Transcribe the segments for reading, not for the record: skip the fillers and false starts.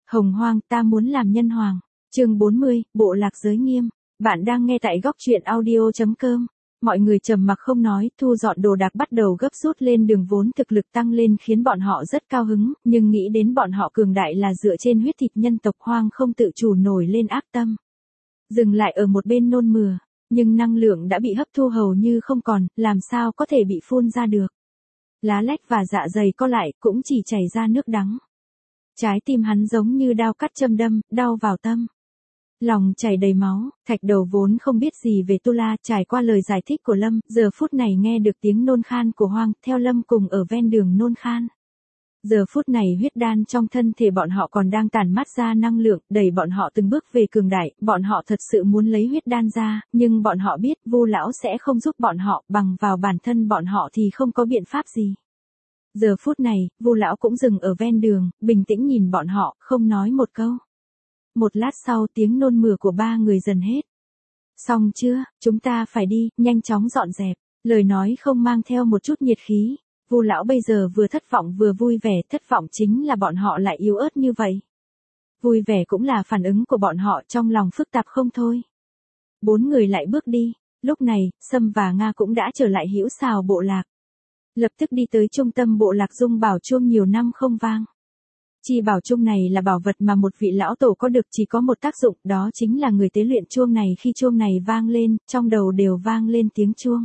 Hồng Hoang, ta muốn làm nhân hoàng. Chương 40, bộ lạc giới nghiêm. Bạn đang nghe tại góc truyện audio.com. Mọi người trầm mặc không nói, thu dọn đồ đạc bắt đầu gấp rút lên đường, vốn thực lực tăng lên khiến bọn họ rất cao hứng, nhưng nghĩ đến bọn họ cường đại là dựa trên huyết thịt nhân tộc hoang không tự chủ nổi lên ác tâm. Dừng lại ở một bên nôn mửa, nhưng năng lượng đã bị hấp thu hầu như không còn, làm sao có thể bị phun ra được. Lá lách và dạ dày co lại, cũng chỉ chảy ra nước đắng. Trái tim hắn giống như đao cắt châm đâm, đau vào tâm. Lòng chảy đầy máu. Thạch Đầu vốn không biết gì về Tu La, trải qua lời giải thích của Lâm, giờ phút này nghe được tiếng nôn khan của Hoang, theo Lâm cùng ở ven đường nôn khan. Giờ phút này huyết đan trong thân thể bọn họ còn đang tản mát ra năng lượng, đẩy bọn họ từng bước về cường đại, bọn họ thật sự muốn lấy huyết đan ra, nhưng bọn họ biết Vu lão sẽ không giúp bọn họ, bằng vào bản thân bọn họ thì không có biện pháp gì. Giờ phút này, Vu lão cũng dừng ở ven đường, bình tĩnh nhìn bọn họ, không nói một câu. Một lát sau tiếng nôn mửa của ba người dần hết. Xong chưa, chúng ta phải đi, nhanh chóng dọn dẹp. Lời nói không mang theo một chút nhiệt khí. Vu lão bây giờ vừa thất vọng vừa vui vẻ, thất vọng chính là bọn họ lại yếu ớt như vậy. Vui vẻ cũng là phản ứng của bọn họ, trong lòng phức tạp không thôi. Bốn người lại bước đi. Lúc này, Sâm và Nga cũng đã trở lại Hữu Sào bộ lạc. Lập tức đi tới trung tâm bộ lạc Dung Bảo Chuông nhiều năm không vang. Chi bảo chuông này là bảo vật mà một vị lão tổ có được, chỉ có một tác dụng, đó chính là người tế luyện chuông này, khi chuông này vang lên, trong đầu đều vang lên tiếng chuông.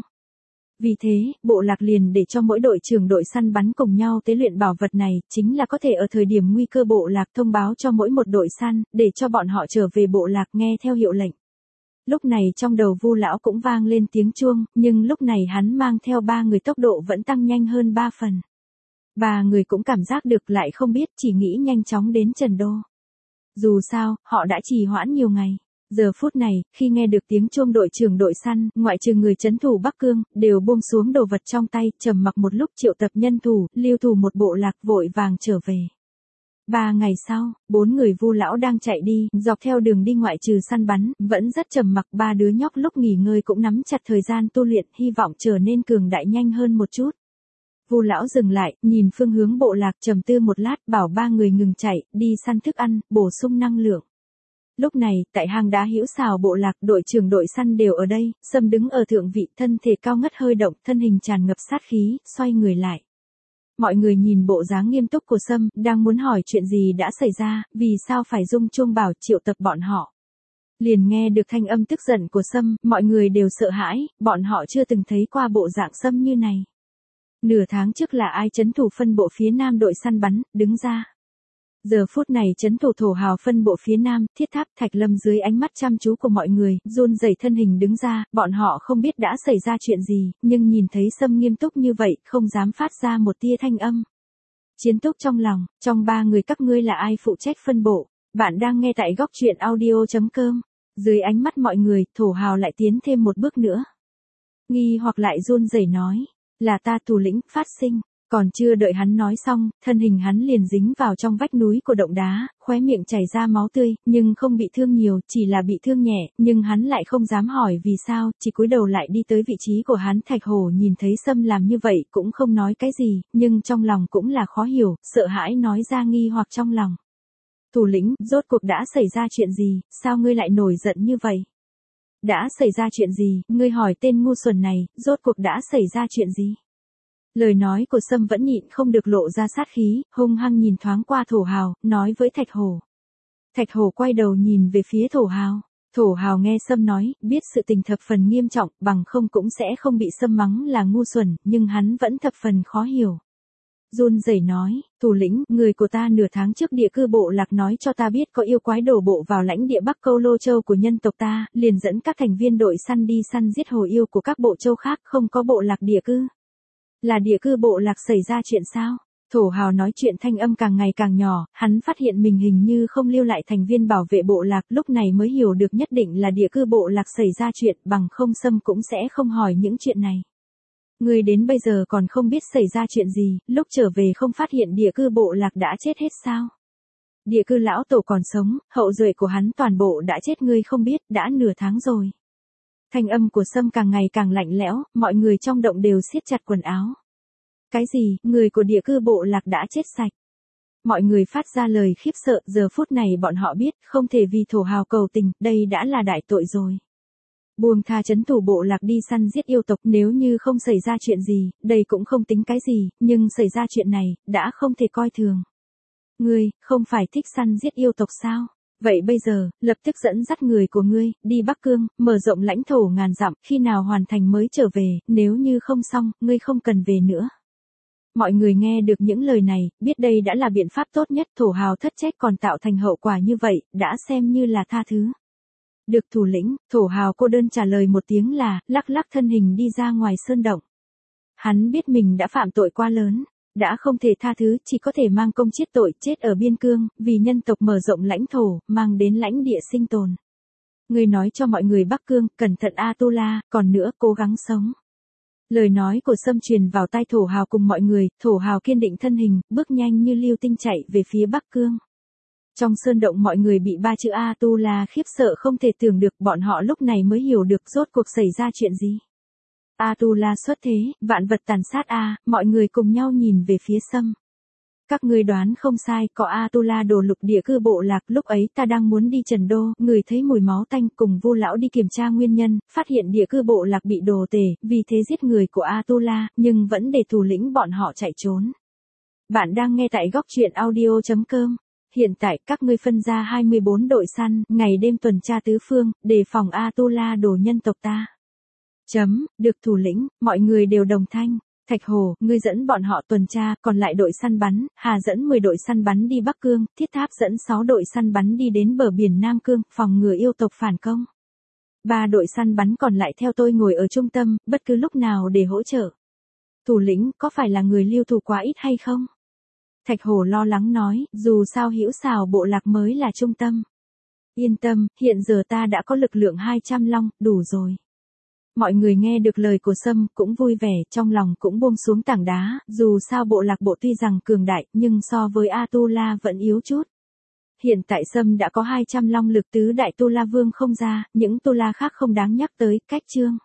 Vì thế, bộ lạc liền để cho mỗi đội trưởng đội săn bắn cùng nhau tế luyện bảo vật này, chính là có thể ở thời điểm nguy cơ bộ lạc thông báo cho mỗi một đội săn, để cho bọn họ trở về bộ lạc nghe theo hiệu lệnh. Lúc này trong đầu Vu lão cũng vang lên tiếng chuông, nhưng lúc này hắn mang theo ba người tốc độ vẫn tăng nhanh hơn 3 phần. Ba người cũng cảm giác được, lại không biết, chỉ nghĩ nhanh chóng đến Trần Đô. Dù sao, họ đã trì hoãn nhiều ngày. Giờ phút này, khi nghe được tiếng chuông, đội trưởng đội săn, ngoại trừ người trấn thủ Bắc Cương, đều buông xuống đồ vật trong tay, trầm mặc một lúc, triệu tập nhân thủ, lưu thủ một bộ lạc, vội vàng trở về. 3 ngày sau, 4 người Vu lão đang chạy đi, dọc theo đường đi ngoại trừ săn bắn, vẫn rất trầm mặc. Ba đứa nhóc lúc nghỉ ngơi cũng nắm chặt thời gian tu luyện, hy vọng trở nên cường đại nhanh hơn một chút. Vu lão dừng lại, nhìn phương hướng bộ lạc, trầm tư một lát, bảo ba người ngừng chạy, đi săn thức ăn, bổ sung năng lượng. Lúc này, tại hang đá Hữu Sào bộ lạc, đội trưởng đội săn đều ở đây. Sâm đứng ở thượng vị, thân thể cao ngất hơi động, thân hình tràn ngập sát khí, xoay người lại. Mọi người nhìn bộ dáng nghiêm túc của Sâm, đang muốn hỏi chuyện gì đã xảy ra, vì sao phải rung chuông bảo triệu tập bọn họ. Liền nghe được thanh âm tức giận của Sâm, mọi người đều sợ hãi, bọn họ chưa từng thấy qua bộ dạng Sâm như này. Nửa tháng trước là ai trấn thủ phân bộ phía nam đội săn bắn, đứng ra. Giờ phút này trấn thủ Thổ Hào phân bộ phía nam, Thiết Tháp, Thạch Lâm dưới ánh mắt chăm chú của mọi người, run rẩy thân hình đứng ra, bọn họ không biết đã xảy ra chuyện gì, nhưng nhìn thấy Sâm nghiêm túc như vậy, không dám phát ra một tia thanh âm. Chiến túc trong lòng, trong ba người các ngươi là ai phụ trách phân bộ? Bạn đang nghe tại góc truyện audio.com. Dưới ánh mắt mọi người, Thổ Hào lại tiến thêm một bước nữa. Nghi hoặc lại run rẩy nói. Là ta thủ lĩnh, Phát Sinh. Còn chưa đợi hắn nói xong, thân hình hắn liền dính vào trong vách núi của động đá, khóe miệng chảy ra máu tươi, nhưng không bị thương nhiều, chỉ là bị thương nhẹ, nhưng hắn lại không dám hỏi vì sao, chỉ cúi đầu lại đi tới vị trí của hắn. Thạch Hổ nhìn thấy Sâm làm như vậy cũng không nói cái gì, nhưng trong lòng cũng là khó hiểu, sợ hãi nói ra nghi hoặc trong lòng. Thủ lĩnh, rốt cuộc đã xảy ra chuyện gì, sao ngươi lại nổi giận như vậy? Đã xảy ra chuyện gì, ngươi hỏi tên ngu xuẩn này, rốt cuộc đã xảy ra chuyện gì? Lời nói của Sâm vẫn nhịn không được lộ ra sát khí, hung hăng nhìn thoáng qua Thổ Hào, nói với Thạch Hổ. Thạch Hổ quay đầu nhìn về phía Thổ Hào. Thổ Hào nghe Sâm nói, biết sự tình thập phần nghiêm trọng, bằng không cũng sẽ không bị Sâm mắng là ngu xuẩn, nhưng hắn vẫn thập phần khó hiểu. Run rẩy nói, thủ lĩnh, người của ta nửa tháng trước địa cư bộ lạc nói cho ta biết có yêu quái đổ bộ vào lãnh địa Bắc Câu Lô Châu của nhân tộc ta, liền dẫn các thành viên đội săn đi săn giết hồ yêu của các bộ châu khác, không có bộ lạc địa cư. Là địa cư bộ lạc xảy ra chuyện sao? Thổ Hào nói chuyện thanh âm càng ngày càng nhỏ, hắn phát hiện mình hình như không lưu lại thành viên bảo vệ bộ lạc, lúc này mới hiểu được nhất định là địa cư bộ lạc xảy ra chuyện, bằng không Sâm cũng sẽ không hỏi những chuyện này. Người đến bây giờ còn không biết xảy ra chuyện gì, lúc trở về không phát hiện địa cư bộ lạc đã chết hết sao? Địa cư lão tổ còn sống, hậu duệ của hắn toàn bộ đã chết, ngươi không biết, đã nửa tháng rồi. Thanh âm của Sâm càng ngày càng lạnh lẽo, mọi người trong động đều siết chặt quần áo. Cái gì, người của địa cư bộ lạc đã chết sạch? Mọi người phát ra lời khiếp sợ, giờ phút này bọn họ biết, không thể vì thổ hào cầu tình, đây đã là đại tội rồi. Buông tha trấn thủ bộ lạc đi săn giết yêu tộc, nếu như không xảy ra chuyện gì, đây cũng không tính cái gì, nhưng xảy ra chuyện này, đã không thể coi thường. Ngươi, không phải thích săn giết yêu tộc sao? Vậy bây giờ, lập tức dẫn dắt người của ngươi, đi Bắc Cương, mở rộng lãnh thổ ngàn dặm, khi nào hoàn thành mới trở về, nếu như không xong, ngươi không cần về nữa. Mọi người nghe được những lời này, biết đây đã là biện pháp tốt nhất, thổ hào thất trách còn tạo thành hậu quả như vậy, đã xem như là tha thứ. Được thủ lĩnh, thổ hào cô đơn trả lời một tiếng là, lắc lắc thân hình đi ra ngoài sơn động. Hắn biết mình đã phạm tội quá lớn, đã không thể tha thứ, chỉ có thể mang công chiết tội, chết ở biên cương, vì nhân tộc mở rộng lãnh thổ, mang đến lãnh địa sinh tồn. Người nói cho mọi người Bắc Cương, cẩn thận Atula, còn nữa, cố gắng sống. Lời nói của Sâm truyền vào tai thổ hào cùng mọi người, thổ hào kiên định thân hình, bước nhanh như lưu tinh chạy về phía Bắc Cương. Trong sơn động mọi người bị ba chữ Atula khiếp sợ không thể tưởng được, bọn họ lúc này mới hiểu được rốt cuộc xảy ra chuyện gì. Atula xuất thế, vạn vật tàn sát mọi người cùng nhau nhìn về phía Sâm. Các ngươi đoán không sai, có Atula đổ lục địa cư bộ lạc, lúc ấy ta đang muốn đi Trần Đô, người thấy mùi máu tanh, cùng Vu lão đi kiểm tra nguyên nhân, phát hiện địa cư bộ lạc bị đồ tể, vì thế giết người của Atula, nhưng vẫn để thủ lĩnh bọn họ chạy trốn. Bạn đang nghe tại góc truyện audio.com. Hiện tại các ngươi phân ra 24 đội săn, ngày đêm tuần tra tứ phương, đề phòng Atula đổ nhân tộc ta. Được thủ lĩnh, mọi người đều đồng thanh. Thạch Hồ, ngươi dẫn bọn họ tuần tra, còn lại đội săn bắn, Hà dẫn 10 đội săn bắn đi Bắc Cương, Thiết Tháp dẫn 6 đội săn bắn đi đến bờ biển Nam Cương, phòng ngừa yêu tộc phản công. 3 đội săn bắn còn lại theo tôi ngồi ở trung tâm, bất cứ lúc nào để hỗ trợ. Thủ lĩnh, có phải là người lưu thủ quá ít hay không? Thạch Hồ lo lắng nói, dù sao Hữu Xào bộ lạc mới là trung tâm. Yên tâm, hiện giờ ta đã có lực lượng 200 long, đủ rồi. Mọi người nghe được lời của Sâm cũng vui vẻ, trong lòng cũng buông xuống tảng đá, dù sao bộ lạc bộ tuy rằng cường đại, nhưng so với Atula vẫn yếu chút. Hiện tại Sâm đã có 200 long lực, tứ đại Tu La Vương không ra, những Tu La khác không đáng nhắc tới, cách chương.